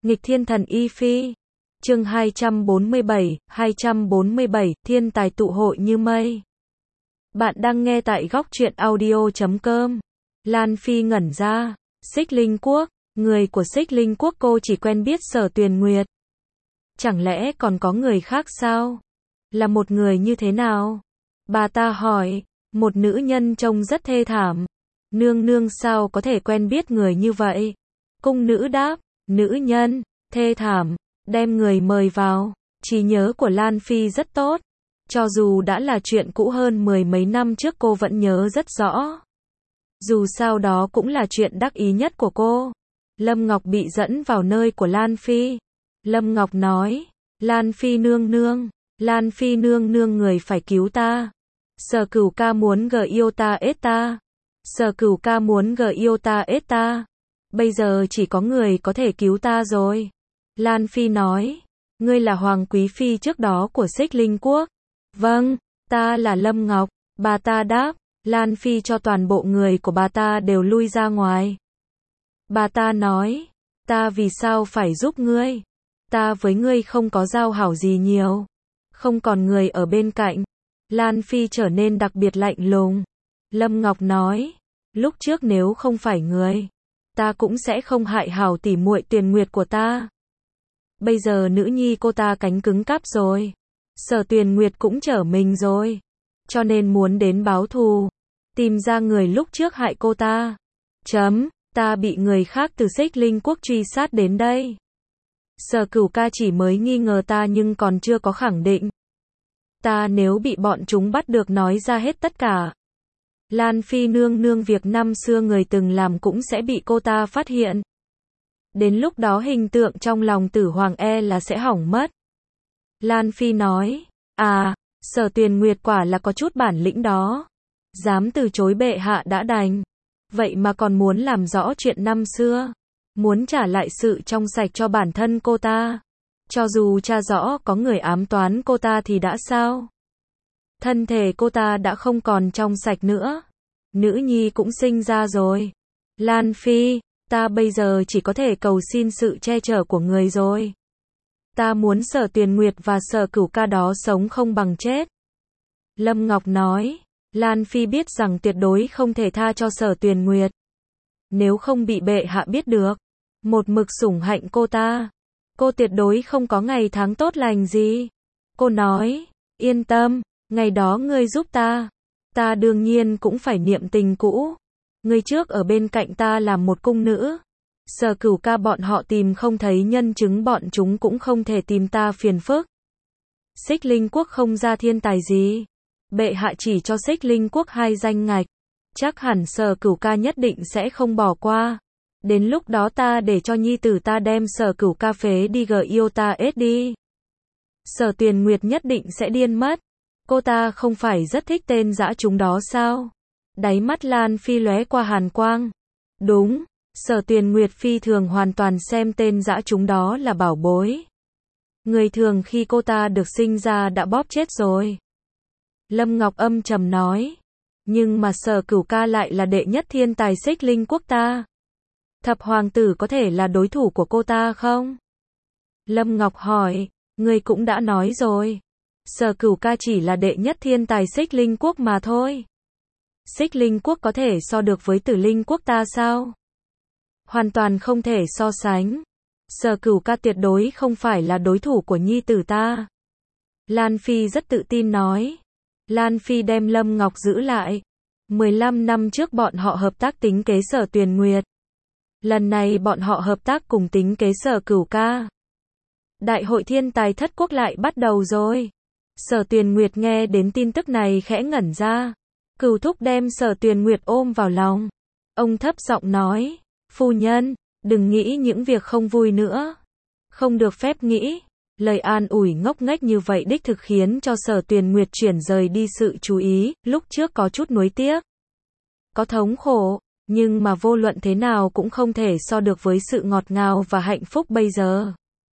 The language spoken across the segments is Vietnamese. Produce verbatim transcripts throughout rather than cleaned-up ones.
Nghịch thiên thần Y Phi. Chương hai trăm bốn mươi bảy, hai trăm bốn mươi bảy, thiên tài tụ hội như mây. Bạn đang nghe tại góc truyện audio chấm com. Lan Phi ngẩn ra. Xích Linh Quốc, người của Xích Linh Quốc cô chỉ quen biết Sở Tuyền Nguyệt. Chẳng lẽ còn có người khác sao? Là một người như thế nào? Bà ta hỏi. Một nữ nhân trông rất thê thảm. Nương nương sao có thể quen biết người như vậy? Cung nữ đáp. Nữ nhân, thê thảm, đem người mời vào. Trí nhớ của Lan Phi rất tốt. Cho dù đã là chuyện cũ hơn mười mấy năm trước cô vẫn nhớ rất rõ. Dù sao đó cũng là chuyện đắc ý nhất của cô. Lâm Ngọc bị dẫn vào nơi của Lan Phi. Lâm Ngọc nói, Lan Phi nương nương, Lan Phi nương nương người phải cứu ta. Sở Cửu ca muốn gờ yêu ta ết ta. Sở Cửu ca muốn gờ yêu ta ết ta. Bây giờ chỉ có người có thể cứu ta rồi. Lan Phi nói, ngươi là Hoàng Quý Phi trước đó của Xích Linh Quốc. Vâng, ta là Lâm Ngọc. Bà ta đáp. Lan Phi cho toàn bộ người của bà ta đều lui ra ngoài. Bà ta nói, ta vì sao phải giúp ngươi? Ta với ngươi không có giao hảo gì nhiều. Không còn người ở bên cạnh. Lan Phi trở nên đặc biệt lạnh lùng. Lâm Ngọc nói, lúc trước nếu không phải người, ta cũng sẽ không hại hảo tỉ muội Tuyền Nguyệt của ta. Bây giờ nữ nhi cô ta cánh cứng cáp rồi. Sở Tuyền Nguyệt cũng trở mình rồi. Cho nên muốn đến báo thù. Tìm ra người lúc trước hại cô ta. Chấm, ta bị người khác từ Xích Linh Quốc truy sát đến đây. Sở Cửu ca chỉ mới nghi ngờ ta nhưng còn chưa có khẳng định. Ta nếu bị bọn chúng bắt được nói ra hết tất cả. Lan Phi nương nương việc năm xưa người từng làm cũng sẽ bị cô ta phát hiện. Đến lúc đó hình tượng trong lòng Tử Hoàng e là sẽ hỏng mất. Lan Phi nói, à, Sở Tuyền Nguyệt quả là có chút bản lĩnh đó. Dám từ chối bệ hạ đã đành. Vậy mà còn muốn làm rõ chuyện năm xưa. Muốn trả lại sự trong sạch cho bản thân cô ta. Cho dù tra rõ có người ám toán cô ta thì đã sao? Thân thể cô ta đã không còn trong sạch nữa. Nữ nhi cũng sinh ra rồi. Lan Phi, ta bây giờ chỉ có thể cầu xin sự che chở của người rồi. Ta muốn Sở Tuyền Nguyệt và Sở Cửu ca đó sống không bằng chết. Lâm Ngọc nói, Lan Phi biết rằng tuyệt đối không thể tha cho Sở Tuyền Nguyệt. Nếu không bị bệ hạ biết được, một mực sủng hạnh cô ta, cô tuyệt đối không có ngày tháng tốt lành gì. Cô nói, yên tâm, ngày đó ngươi giúp ta, ta đương nhiên cũng phải niệm tình cũ. Ngươi trước ở bên cạnh ta làm một cung nữ. Sở Cửu ca bọn họ tìm không thấy nhân chứng bọn chúng cũng không thể tìm ta phiền phức. Xích Linh Quốc không ra thiên tài gì. Bệ hạ chỉ cho Xích Linh Quốc hai danh ngạch. Chắc hẳn Sở Cửu ca nhất định sẽ không bỏ qua. Đến lúc đó ta để cho nhi tử ta đem Sở Cửu ca phế đi gờ yêu ta ết đi. Sở Tuyền Nguyệt nhất định sẽ điên mất. Cô ta không phải rất thích tên dã chúng đó sao? Đáy mắt Lan Phi lóe qua hàn quang. Đúng, Sở Tuyền Nguyệt phi thường hoàn toàn xem tên dã chúng đó là bảo bối. Người thường khi cô ta được sinh ra đã bóp chết rồi. Lâm Ngọc âm trầm nói. Nhưng mà Sở Cửu ca lại là đệ nhất thiên tài Xích Linh Quốc ta. Thập hoàng tử có thể là đối thủ của cô ta không? Lâm Ngọc hỏi, người cũng đã nói rồi. Sở Cửu ca chỉ là đệ nhất thiên tài Xích Linh Quốc mà thôi. Xích Linh Quốc có thể so được với Tử Linh Quốc ta sao? Hoàn toàn không thể so sánh. Sở Cửu ca tuyệt đối không phải là đối thủ của nhi tử ta. Lan Phi rất tự tin nói. Lan Phi đem Lâm Ngọc giữ lại. mười lăm năm trước bọn họ hợp tác tính kế Sở Tuyền Nguyệt. Lần này bọn họ hợp tác cùng tính kế Sở Cửu ca. Đại hội thiên tài thất quốc lại bắt đầu rồi. Sở Tuyền Nguyệt nghe đến tin tức này khẽ ngẩn ra. Cửu thúc đem Sở Tuyền Nguyệt ôm vào lòng. Ông thấp giọng nói, phu nhân, đừng nghĩ những việc không vui nữa. Không được phép nghĩ. Lời an ủi ngốc nghếch như vậy đích thực khiến cho Sở Tuyền Nguyệt chuyển rời đi sự chú ý, lúc trước có chút nuối tiếc. Có thống khổ, nhưng mà vô luận thế nào cũng không thể so được với sự ngọt ngào và hạnh phúc bây giờ.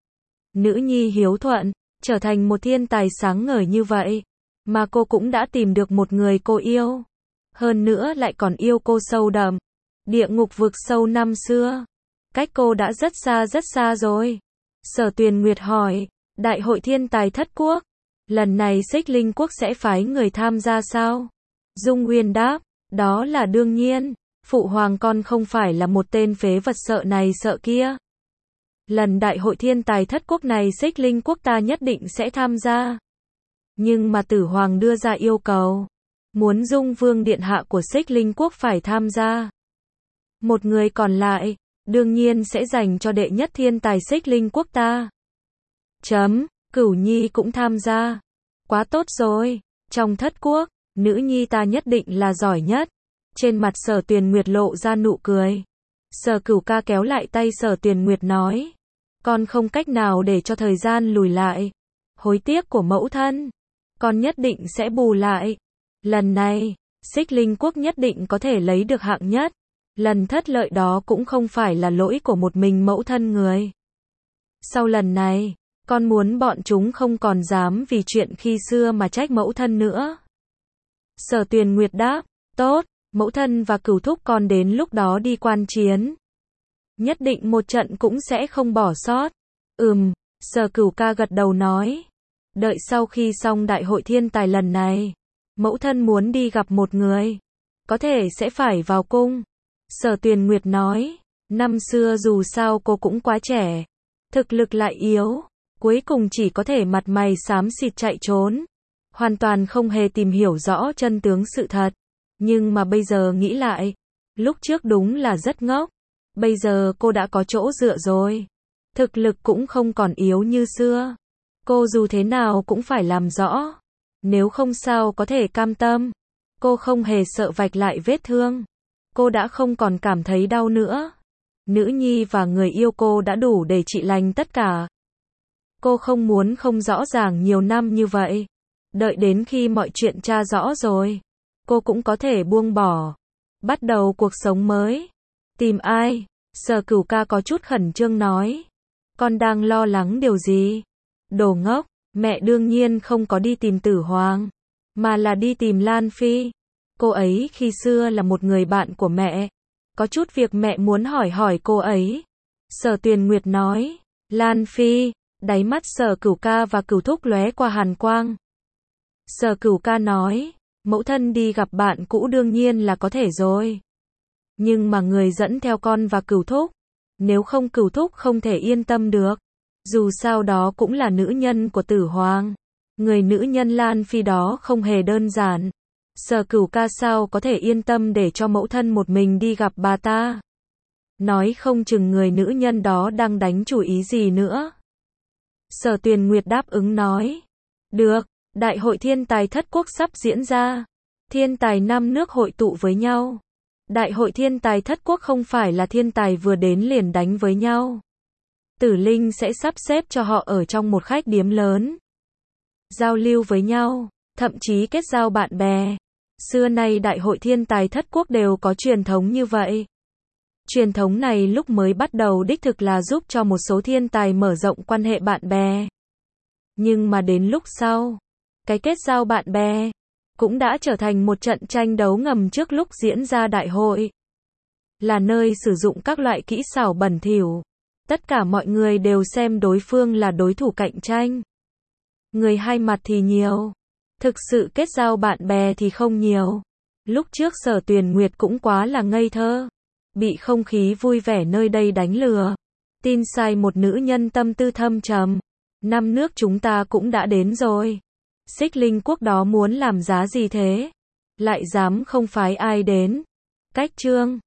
Nữ nhi hiếu thuận, trở thành một thiên tài sáng ngời như vậy, mà cô cũng đã tìm được một người cô yêu. Hơn nữa lại còn yêu cô sâu đậm. Địa ngục vực sâu năm xưa. Cách cô đã rất xa rất xa rồi. Sở Tuyền Nguyệt hỏi, Đại hội thiên tài thất quốc, lần này Xích Linh quốc sẽ phái người tham gia sao? Dung Uyên đáp, đó là đương nhiên, phụ hoàng con không phải là một tên phế vật sợ này sợ kia. Lần đại hội thiên tài thất quốc này Xích Linh quốc ta nhất định sẽ tham gia. Nhưng mà Tử Hoàng đưa ra yêu cầu, muốn Dung Vương điện hạ của Xích Linh quốc phải tham gia. Một người còn lại, đương nhiên sẽ dành cho đệ nhất thiên tài Xích Linh quốc ta. Chấm, Cửu Nhi cũng tham gia. Quá tốt rồi, trong thất quốc, nữ nhi ta nhất định là giỏi nhất. Trên mặt Sở Tuyền Nguyệt lộ ra nụ cười. Sở Cửu ca kéo lại tay Sở Tuyền Nguyệt nói, con không cách nào để cho thời gian lùi lại. Hối tiếc của mẫu thân, con nhất định sẽ bù lại. Lần này, Xích Linh quốc nhất định có thể lấy được hạng nhất. Lần thất lợi đó cũng không phải là lỗi của một mình mẫu thân người. Sau lần này, con muốn bọn chúng không còn dám vì chuyện khi xưa mà trách mẫu thân nữa. Sở Tuyền Nguyệt đáp, tốt, mẫu thân và Cửu thúc con đến lúc đó đi quan chiến. Nhất định một trận cũng sẽ không bỏ sót. Ừm, Sở Cửu ca gật đầu nói. Đợi sau khi xong đại hội thiên tài lần này, mẫu thân muốn đi gặp một người. Có thể sẽ phải vào cung. Sở Tuyền Nguyệt nói, năm xưa dù sao cô cũng quá trẻ, thực lực lại yếu, cuối cùng chỉ có thể mặt mày xám xịt chạy trốn, hoàn toàn không hề tìm hiểu rõ chân tướng sự thật. Nhưng mà bây giờ nghĩ lại, lúc trước đúng là rất ngốc, bây giờ cô đã có chỗ dựa rồi, thực lực cũng không còn yếu như xưa, cô dù thế nào cũng phải làm rõ, nếu không sao có thể cam tâm. Cô không hề sợ vạch lại vết thương. Cô đã không còn cảm thấy đau nữa. Nữ nhi và người yêu cô đã đủ để trị lành tất cả. Cô không muốn không rõ ràng nhiều năm như vậy. Đợi đến khi mọi chuyện tra rõ rồi, cô cũng có thể buông bỏ, bắt đầu cuộc sống mới. Tìm ai? Sở Cửu ca có chút khẩn trương nói. Con đang lo lắng điều gì? Đồ ngốc, mẹ đương nhiên không có đi tìm Tử Hoàng, mà là đi tìm Lan Phi. Cô ấy khi xưa là một người bạn của mẹ. Có chút việc mẹ muốn hỏi hỏi cô ấy. Sở Tuyền Nguyệt nói. Lan Phi, đáy mắt Sở Cửu ca và Cửu thúc lóe qua hàn quang. Sở Cửu ca nói, mẫu thân đi gặp bạn cũ đương nhiên là có thể rồi. Nhưng mà người dẫn theo con và Cửu thúc, nếu không Cửu thúc không thể yên tâm được. Dù sao đó cũng là nữ nhân của Tử Hoàng. Người nữ nhân Lan Phi đó không hề đơn giản. Sở Cửu ca sao có thể yên tâm để cho mẫu thân một mình đi gặp bà ta. Nói không chừng người nữ nhân đó đang đánh chủ ý gì nữa. Sở Tuyền Nguyệt đáp ứng nói. Được, đại hội thiên tài thất quốc sắp diễn ra. Thiên tài năm nước hội tụ với nhau. Đại hội thiên tài thất quốc không phải là thiên tài vừa đến liền đánh với nhau. Tử Linh sẽ sắp xếp cho họ ở trong một khách điếm lớn. Giao lưu với nhau, thậm chí kết giao bạn bè. Xưa nay đại hội thiên tài thất quốc đều có truyền thống như vậy. Truyền thống này lúc mới bắt đầu đích thực là giúp cho một số thiên tài mở rộng quan hệ bạn bè. Nhưng mà đến lúc sau, cái kết giao bạn bè cũng đã trở thành một trận tranh đấu ngầm trước lúc diễn ra đại hội. Là nơi sử dụng các loại kỹ xảo bẩn thỉu. Tất cả mọi người đều xem đối phương là đối thủ cạnh tranh. Người hai mặt thì nhiều. Thực sự kết giao bạn bè thì không nhiều. Lúc trước Sở Tuyền Nguyệt cũng quá là ngây thơ. Bị không khí vui vẻ nơi đây đánh lừa. Tin sai một nữ nhân tâm tư thâm trầm. Năm nước chúng ta cũng đã đến rồi. Xích Linh quốc đó muốn làm giá gì thế? Lại dám không phái ai đến. Cách chương